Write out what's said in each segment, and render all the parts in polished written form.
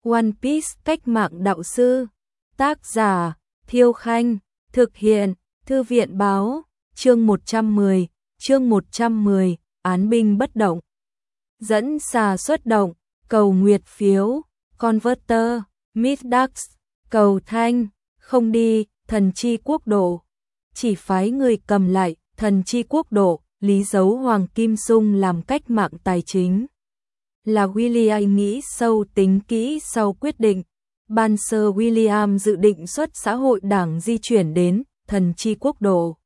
One Piece cách mạng đạo sư. Tác giả Thiêu Khanh. Thực hiện Thư viện Báo. Chương 110, án binh bất động. Dẫn xà xuất động, cầu nguyệt phiếu, Converter, Mithrax, cầu thanh, không đi, thần chi quốc độ. Chỉ phái người cầm lại, thần chi quốc độ, lý dấu Hoàng Kim Sung làm cách mạng tài chính. Là William nghĩ sâu tính kỹ sau quyết định. Ban sơ William dự định xuất xã hội đảng di chuyển đến thần chi quốc độ.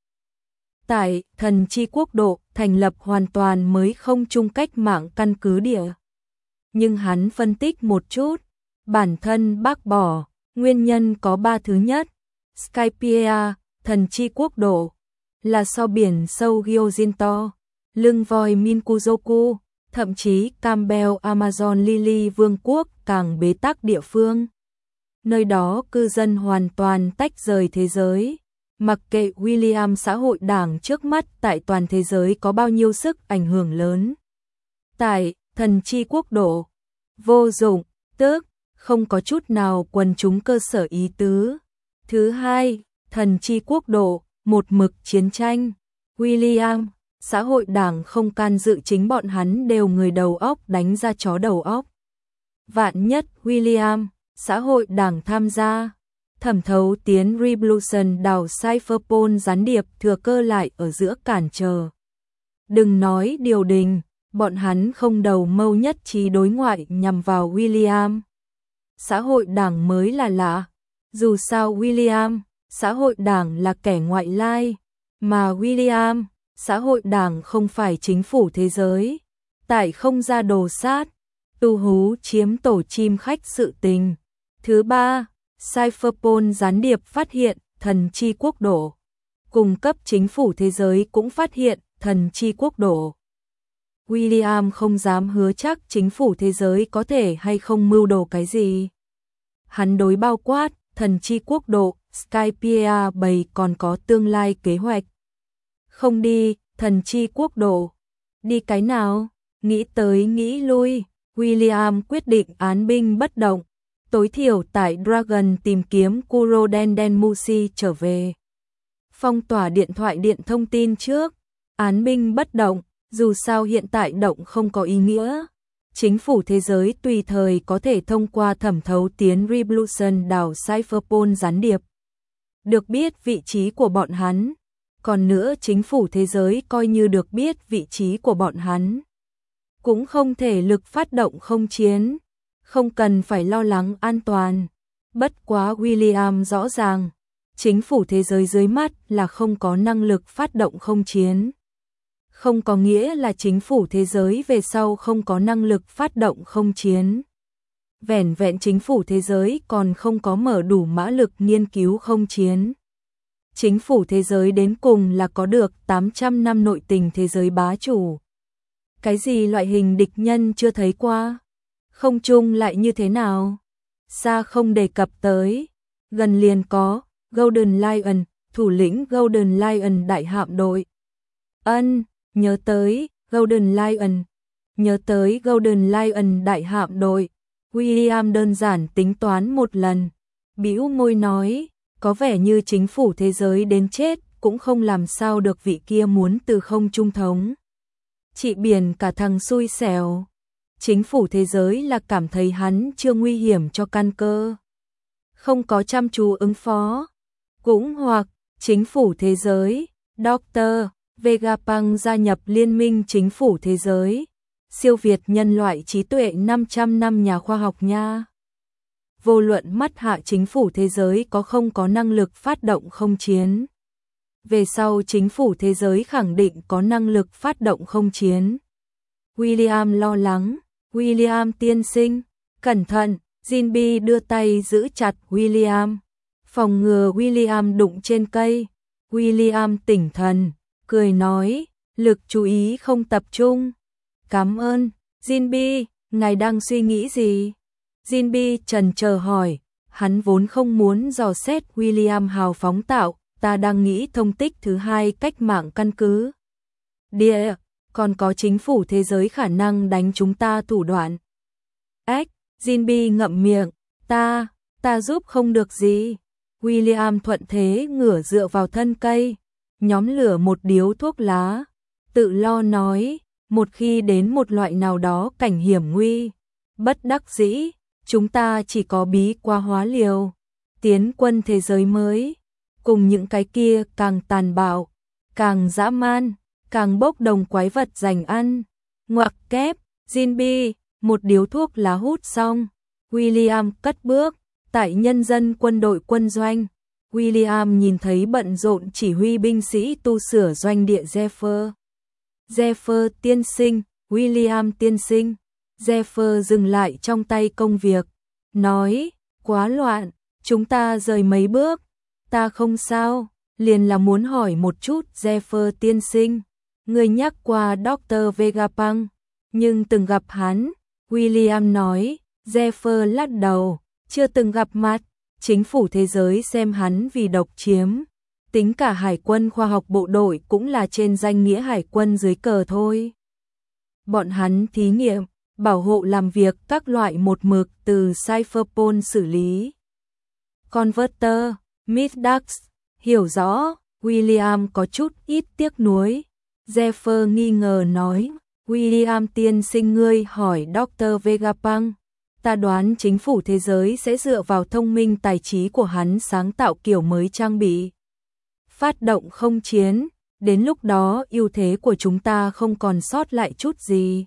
Tại thần chi quốc độ thành lập hoàn toàn mới không chung cách mạng căn cứ địa. Nhưng hắn phân tích một chút, bản thân bác bỏ, nguyên nhân có 3 thứ nhất. Skypiea, thần chi quốc độ, là so biển sâu Gyojinto, lưng voi Minkuzoku, thậm chí Campbell Amazon Lily Vương quốc càng bế tắc địa phương. Nơi đó cư dân hoàn toàn tách rời thế giới. Mặc kệ William xã hội đảng trước mắt tại toàn thế giới có bao nhiêu sức ảnh hưởng lớn. Tại thần chi quốc độ, vô dụng, tức không có chút nào quần chúng cơ sở ý tứ. Thứ hai, thần chi quốc độ, một mực chiến tranh. William, xã hội đảng không can dự chính bọn hắn đều người đầu óc đánh ra chó đầu óc. Vạn nhất William, xã hội đảng tham gia, thẩm thấu tiến Revolution đào Cypherpol gián điệp thừa cơ lại ở giữa cản trở. Đừng nói điều đình, bọn hắn không đầu mâu nhất trí đối ngoại nhằm vào William. Xã hội đảng mới là lạ, dù sao William, xã hội đảng là kẻ ngoại lai, mà William, xã hội đảng không phải chính phủ thế giới. Tại không ra đồ sát, tu hú chiếm tổ chim khách sự tình. Thứ ba, Cypherpol gián điệp phát hiện thần chi quốc độ. Cung cấp chính phủ thế giới cũng phát hiện thần chi quốc độ. William không dám hứa chắc chính phủ thế giới có thể hay không mưu đồ cái gì. Hắn đối bao quát thần chi quốc độ, Skypiea bày còn có tương lai kế hoạch. Không đi, thần chi quốc độ. Đi cái nào? Nghĩ tới nghĩ lui, William quyết định án binh bất động. Tối thiểu tại Dragon tìm kiếm Kuroden Denmushi trở về. Phong tỏa điện thoại điện thông tin trước. Án binh bất động, dù sao hiện tại động không có ý nghĩa. Chính phủ thế giới tùy thời có thể thông qua thẩm thấu tiến Revolution đảo Cypherpol gián điệp. Được biết vị trí của bọn hắn. Còn nữa chính phủ thế giới coi như được biết vị trí của bọn hắn. Cũng không thể lực phát động không chiến. Không cần phải lo lắng an toàn. Bất quá William rõ ràng, chính phủ thế giới dưới mắt là không có năng lực phát động không chiến. Không có nghĩa là chính phủ thế giới về sau không có năng lực phát động không chiến. Vẻn vẹn chính phủ thế giới còn không có mở đủ mã lực nghiên cứu không chiến. Chính phủ thế giới đến cùng là có được 800 năm nội tình thế giới bá chủ. Cái gì loại hình địch nhân chưa thấy qua? Không chung lại như thế nào? Xa không đề cập tới. Gần liền có Golden Lion, thủ lĩnh Golden Lion đại hạm đội. Nhớ tới Golden Lion. Nhớ tới Golden Lion đại hạm đội. William đơn giản tính toán một lần. Bĩu môi nói, có vẻ như chính phủ thế giới đến chết cũng không làm sao được vị kia muốn từ không trung thống. Chị biển cả thằng xui xẻo. Chính phủ thế giới là cảm thấy hắn chưa nguy hiểm cho căn cơ. Không có chăm chú ứng phó. Cũng hoặc chính phủ thế giới, Dr. Vegapunk gia nhập liên minh chính phủ thế giới. Siêu việt nhân loại trí tuệ 500 năm nhà khoa học nha. Vô luận mắt hạ chính phủ thế giới có không có năng lực phát động không chiến. Về sau chính phủ thế giới khẳng định có năng lực phát động không chiến. William lo lắng. William tiên sinh, cẩn thận, Jinbe đưa tay giữ chặt William. Phòng ngừa William đụng trên cây. William tỉnh thần, cười nói, lực chú ý không tập trung. Cảm ơn, Jinbe, ngài đang suy nghĩ gì? Jinbe chần chờ hỏi, hắn vốn không muốn dò xét William hào phóng tạo, ta đang nghĩ thông tích thứ hai cách mạng căn cứ. Địa, còn có chính phủ thế giới khả năng đánh chúng ta thủ đoạn. Jinbi ngậm miệng, ta giúp không được gì. William thuận thế ngửa dựa vào thân cây, nhóm lửa một điếu thuốc lá, tự lo nói, một khi đến một loại nào đó cảnh hiểm nguy, bất đắc dĩ, chúng ta chỉ có bí qua hóa liều, tiến quân thế giới mới, cùng những cái kia càng tàn bạo, càng dã man, càng bốc đồng quái vật giành ăn. Ngoặc kép, Jinbi, một điếu thuốc lá hút xong, William cất bước, tại nhân dân quân đội quân doanh. William nhìn thấy bận rộn chỉ huy binh sĩ tu sửa doanh địa Zephyr. Zephyr tiên sinh, William tiên sinh. Zephyr dừng lại trong tay công việc, nói, quá loạn, chúng ta rời mấy bước. Ta không sao, liền là muốn hỏi một chút Zephyr tiên sinh. Người nhắc qua Dr. Vegapunk, nhưng từng gặp hắn. William nói, Zephyr lắc đầu, chưa từng gặp mặt. Chính phủ thế giới xem hắn vì độc chiếm. Tính cả hải quân khoa học bộ đội cũng là trên danh nghĩa hải quân dưới cờ thôi. Bọn hắn thí nghiệm, bảo hộ làm việc các loại một mực từ Cypherpol xử lý. Converter, Midax, hiểu rõ, William có chút ít tiếc nuối. Zephyr nghi ngờ nói, William tiên sinh ngươi hỏi Dr. Vegapunk. Ta đoán chính phủ thế giới sẽ dựa vào thông minh tài trí của hắn sáng tạo kiểu mới trang bị. Phát động không chiến, đến lúc đó ưu thế của chúng ta không còn sót lại chút gì.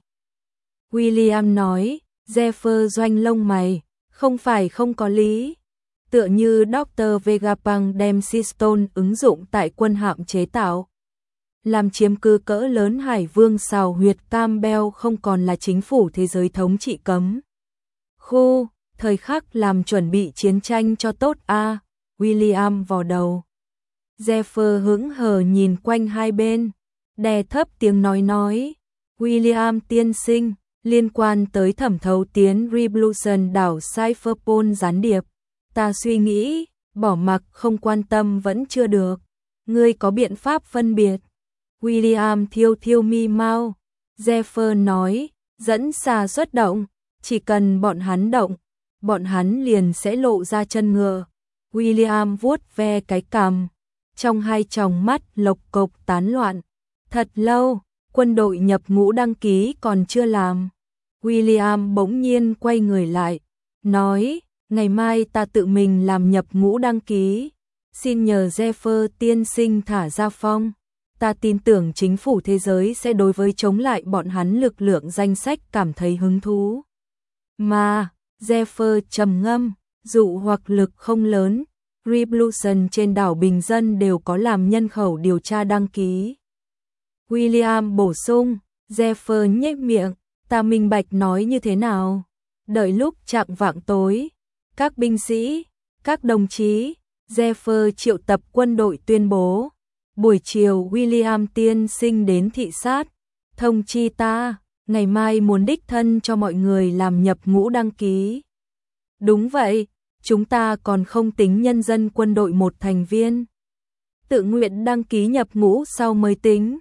William nói, Zephyr doanh lông mày, không phải không có lý. Tựa như Dr. Vegapunk đem Seastone ứng dụng tại quân hạm chế tạo. Làm chiếm cứ cỡ lớn hải vương xào huyệt Campbell không còn là chính phủ thế giới thống trị cấm. Khu, thời khắc làm chuẩn bị chiến tranh cho tốt a. William vò đầu. Zephyr hững hờ nhìn quanh hai bên, đè thấp tiếng nói. William tiên sinh, liên quan tới thẩm thấu tiến Revolution đảo Cypherpol gián điệp. Ta suy nghĩ, bỏ mặc không quan tâm vẫn chưa được. Ngươi có biện pháp phân biệt. William thiêu mi mau. Zephyr nói, dẫn xà xuất động. Chỉ cần bọn hắn động, bọn hắn liền sẽ lộ ra chân ngựa. William vuốt ve cái cằm, trong hai tròng mắt lộc cộc tán loạn. Thật lâu, quân đội nhập ngũ đăng ký còn chưa làm. William bỗng nhiên quay người lại, nói, ngày mai ta tự mình làm nhập ngũ đăng ký. Xin nhờ Zephyr tiên sinh thả ra phong. Ta tin tưởng chính phủ thế giới sẽ đối với chống lại bọn hắn lực lượng danh sách cảm thấy hứng thú. Mà, Zephyr trầm ngâm, dụ hoặc lực không lớn, Revolution trên đảo bình dân đều có làm nhân khẩu điều tra đăng ký. William bổ sung, Zephyr nhếch miệng, ta minh bạch nói như thế nào? Đợi lúc chạng vạng tối, các binh sĩ, các đồng chí, Zephyr triệu tập quân đội tuyên bố, buổi chiều William tiên sinh đến thị sát, thông chi ta. Ngày mai muốn đích thân cho mọi người làm nhập ngũ đăng ký. Đúng vậy, chúng ta còn không tính nhân dân quân đội một thành viên. Tự nguyện đăng ký nhập ngũ sau mới tính.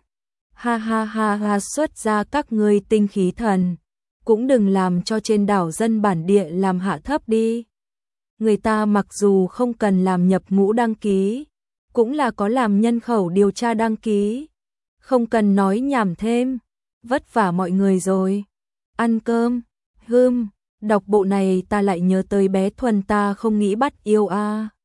Ha, xuất ra các ngươi tinh khí thần. Cũng đừng làm cho trên đảo dân bản địa làm hạ thấp đi. Người ta mặc dù không cần làm nhập ngũ đăng ký, cũng là có làm nhân khẩu điều tra đăng ký. Không cần nói nhảm thêm. Vất vả mọi người rồi. Ăn cơm. Đọc bộ này ta lại nhớ tới bé Thuần ta không nghĩ bắt yêu a.